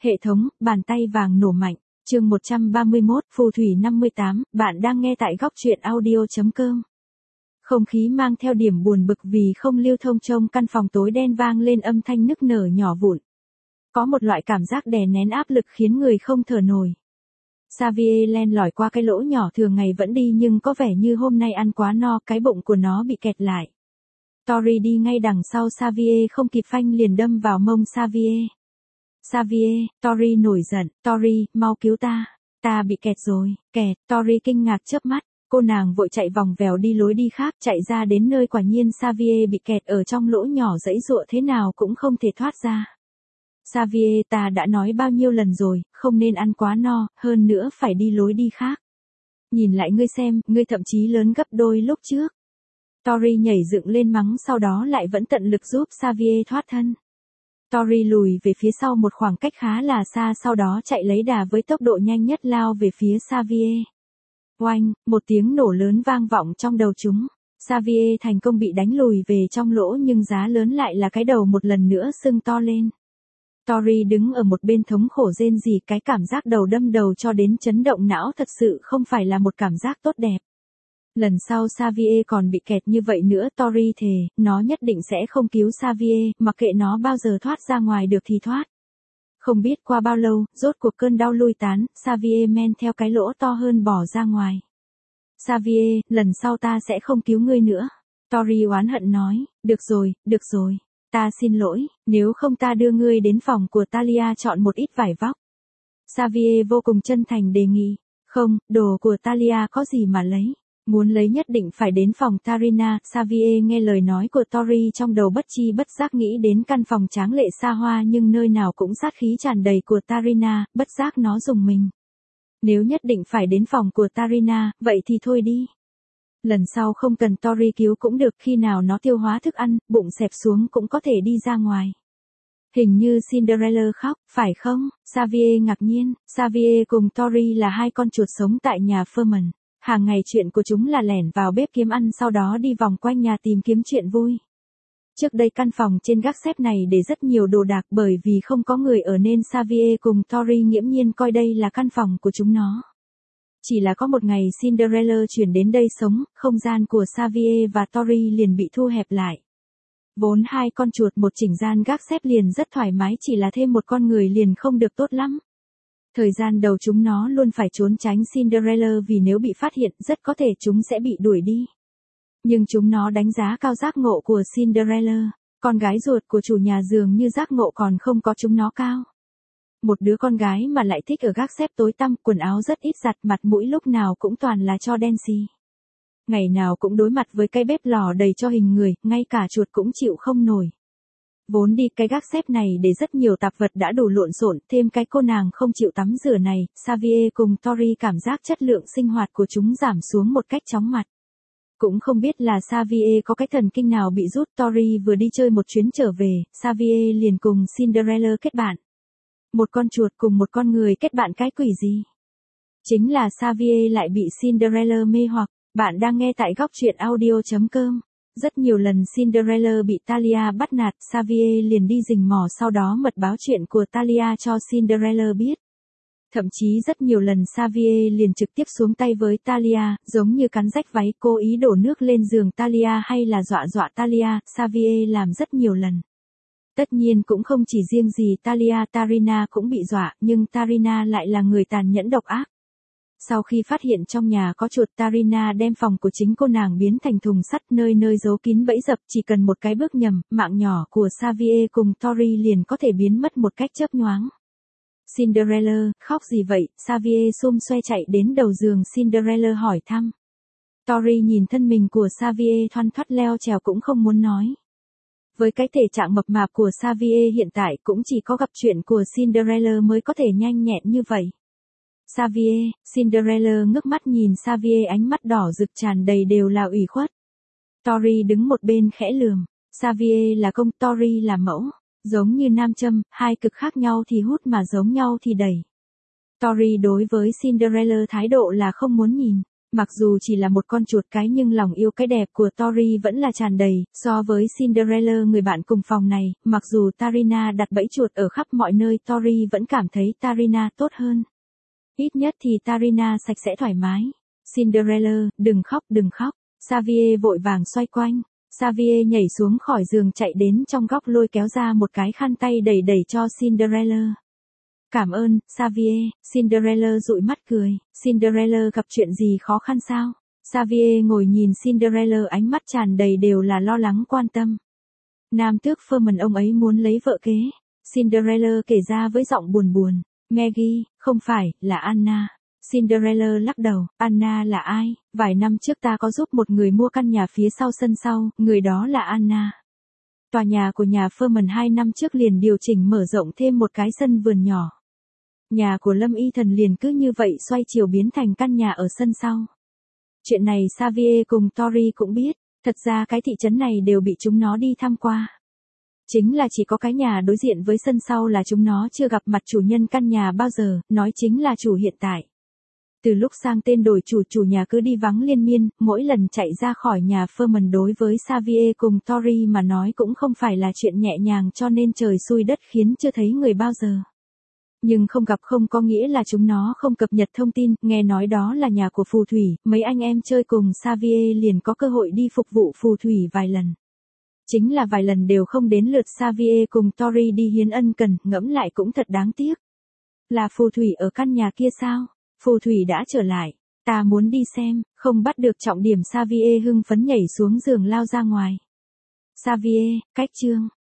Hệ thống, bàn tay vàng nổ mạnh. Chương 131, phù thủy 58, bạn đang nghe tại góc truyện audio.com. Không khí mang theo điểm buồn bực vì không lưu thông trong căn phòng tối đen vang lên âm thanh nức nở nhỏ vụn. Có một loại cảm giác đè nén áp lực khiến người không thở nổi. Xavier len lỏi qua cái lỗ nhỏ thường ngày vẫn đi nhưng có vẻ như hôm nay ăn quá no, cái bụng của nó bị kẹt lại. Tori đi ngay đằng sau Xavier không kịp phanh liền đâm vào mông Xavier. Xavier, Tori nổi giận, Tori, mau cứu ta, ta bị kẹt rồi, kẹt, Tori kinh ngạc chớp mắt, cô nàng vội chạy vòng vèo đi lối đi khác chạy ra đến nơi quả nhiên Xavier bị kẹt ở trong lỗ nhỏ giãy giụa thế nào cũng không thể thoát ra. Xavier, ta đã nói bao nhiêu lần rồi, không nên ăn quá no, hơn nữa phải đi lối đi khác. Nhìn lại ngươi xem, ngươi thậm chí lớn gấp đôi lúc trước. Tori nhảy dựng lên mắng sau đó lại vẫn tận lực giúp Xavier thoát thân. Tori lùi về phía sau một khoảng cách khá là xa sau đó chạy lấy đà với tốc độ nhanh nhất lao về phía Xavier. Oanh, một tiếng nổ lớn vang vọng trong đầu chúng. Xavier thành công bị đánh lùi về trong lỗ nhưng giá lớn lại là cái đầu một lần nữa sưng to lên. Tori đứng ở một bên thống khổ rên rỉ, cái cảm giác đầu đâm đầu cho đến chấn động não thật sự không phải là một cảm giác tốt đẹp. Lần sau Xavier còn bị kẹt như vậy nữa Tori thề, nó nhất định sẽ không cứu Xavier, mặc kệ nó bao giờ thoát ra ngoài được thì thoát. Không biết qua bao lâu, rốt cuộc cơn đau lui tán, Xavier men theo cái lỗ to hơn bỏ ra ngoài. Xavier, lần sau ta sẽ không cứu ngươi nữa. Tori oán hận nói, được rồi, ta xin lỗi, nếu không ta đưa ngươi đến phòng của Talia chọn một ít vải vóc. Xavier vô cùng chân thành đề nghị, không, đồ của Talia có gì mà lấy. Muốn lấy nhất định phải đến phòng Tarina. Xavier nghe lời nói của Tori trong đầu bất chi bất giác nghĩ đến căn phòng tráng lệ xa hoa nhưng nơi nào cũng sát khí tràn đầy của Tarina, bất giác nó rùng mình. Nếu nhất định phải đến phòng của Tarina, vậy thì thôi đi. Lần sau không cần Tori cứu cũng được, khi nào nó tiêu hóa thức ăn, bụng xẹp xuống cũng có thể đi ra ngoài. Hình như Cinderella khóc, phải không? Xavier ngạc nhiên, Xavier cùng Tori là hai con chuột sống tại nhà Furman. Hàng ngày chuyện của chúng là lẻn vào bếp kiếm ăn sau đó đi vòng quanh nhà tìm kiếm chuyện vui. Trước đây căn phòng trên gác xếp này để rất nhiều đồ đạc bởi vì không có người ở nên Xavier cùng Tori nghiễm nhiên coi đây là căn phòng của chúng nó. Chỉ là có một ngày Cinderella chuyển đến đây sống, không gian của Xavier và Tori liền bị thu hẹp lại. Vốn hai con chuột một chỉnh gian gác xếp liền rất thoải mái, chỉ là thêm một con người liền không được tốt lắm. Thời gian đầu chúng nó luôn phải trốn tránh Cinderella vì nếu bị phát hiện rất có thể chúng sẽ bị đuổi đi. Nhưng chúng nó đánh giá cao giác ngộ của Cinderella, con gái ruột của chủ nhà dường như giác ngộ còn không có chúng nó cao. Một đứa con gái mà lại thích ở gác xếp tối tăm, quần áo rất ít giặt, mặt mũi lúc nào cũng toàn là tro đen xì. Ngày nào cũng đối mặt với cái bếp lò đầy tro hình người, ngay cả chuột cũng chịu không nổi. Vốn đi cái gác xếp này để rất nhiều tạp vật đã đủ lộn xộn, thêm cái cô nàng không chịu tắm rửa này, Xavier cùng Tori cảm giác chất lượng sinh hoạt của chúng giảm xuống một cách chóng mặt. Cũng không biết là Xavier có cái thần kinh nào bị rút, Tori vừa đi chơi một chuyến trở về, Xavier liền cùng Cinderella kết bạn. Một con chuột cùng một con người kết bạn cái quỷ gì? Chính là Xavier lại bị Cinderella mê hoặc. Bạn đang nghe tại góc truyện audio.com. Rất nhiều lần Cinderella bị Talia bắt nạt, Xavier liền đi rình mò sau đó mật báo chuyện của Talia cho Cinderella biết. Thậm chí rất nhiều lần Xavier liền trực tiếp xuống tay với Talia, giống như cắn rách váy, cố ý đổ nước lên giường Talia hay là dọa Talia, Xavier làm rất nhiều lần. Tất nhiên cũng không chỉ riêng gì Talia, Tarina cũng bị dọa, nhưng Tarina lại là người tàn nhẫn độc ác. Sau khi phát hiện trong nhà có chuột, Tarina đem phòng của chính cô nàng biến thành thùng sắt, nơi nơi giấu kín bẫy dập, chỉ cần một cái bước nhầm, mạng nhỏ của Xavier cùng Tori liền có thể biến mất một cách chớp nhoáng. Cinderella, khóc gì vậy? Xavier xum xoe chạy đến đầu giường Cinderella hỏi thăm. Tori nhìn thân mình của Xavier thoăn thoắt leo trèo cũng không muốn nói. Với cái thể trạng mập mạp của Xavier hiện tại cũng chỉ có gặp chuyện của Cinderella mới có thể nhanh nhẹn như vậy. Xavier, Cinderella ngước mắt nhìn Xavier, ánh mắt đỏ rực tràn đầy đều là ủy khuất. Tori đứng một bên khẽ lườm, Xavier là công, Tori là mẫu, giống như nam châm, hai cực khác nhau thì hút mà giống nhau thì đẩy. Tori đối với Cinderella thái độ là không muốn nhìn, Mặc dù chỉ là một con chuột cái nhưng lòng yêu cái đẹp của Tori vẫn là tràn đầy, so với Cinderella người bạn cùng phòng này, mặc dù Tarina đặt bẫy chuột ở khắp mọi nơi Tori vẫn cảm thấy Tarina tốt hơn. Ít nhất thì Tarina sạch sẽ thoải mái. Cinderella, đừng khóc đừng khóc. Xavier vội vàng xoay quanh. Xavier nhảy xuống khỏi giường chạy đến trong góc lôi kéo ra một cái khăn tay đẩy đẩy cho Cinderella. Cảm ơn, Xavier. Cinderella dụi mắt cười. Cinderella gặp chuyện gì khó khăn sao? Xavier ngồi nhìn Cinderella ánh mắt tràn đầy đều là lo lắng quan tâm. Nam tước Ferman ông ấy muốn lấy vợ kế. Cinderella kể ra với giọng buồn buồn. Maggie, không phải, là Anna. Cinderella lắc đầu, Anna là ai? Vài năm trước ta có giúp một người mua căn nhà phía sau sân sau, người đó là Anna. Tòa nhà của nhà Ferman 2 năm trước liền điều chỉnh mở rộng thêm một cái sân vườn nhỏ. Nhà của Lâm Y Thần liền cứ như vậy xoay chiều biến thành căn nhà ở sân sau. Chuyện này Xavier cùng Tori cũng biết, thật ra cái thị trấn này đều bị chúng nó đi tham qua. Chính là chỉ có cái nhà đối diện với sân sau là chúng nó chưa gặp mặt chủ nhân căn nhà bao giờ, nói chính là chủ hiện tại. Từ lúc sang tên đổi chủ nhà cứ đi vắng liên miên, mỗi lần chạy ra khỏi nhà Ferman đối với Xavier cùng Tori mà nói cũng không phải là chuyện nhẹ nhàng cho nên trời xui đất khiến chưa thấy người bao giờ. Nhưng không gặp không có nghĩa là chúng nó không cập nhật thông tin, nghe nói đó là nhà của phù thủy, mấy anh em chơi cùng Xavier liền có cơ hội đi phục vụ phù thủy vài lần. Chính là vài lần đều không đến lượt Xavier cùng Tori đi hiến ân cần, ngẫm lại cũng thật đáng tiếc. Là phù thủy ở căn nhà kia sao? Phù thủy đã trở lại, ta muốn đi xem, không bắt được trọng điểm Xavier hưng phấn nhảy xuống giường lao ra ngoài. Xavier, cách chương.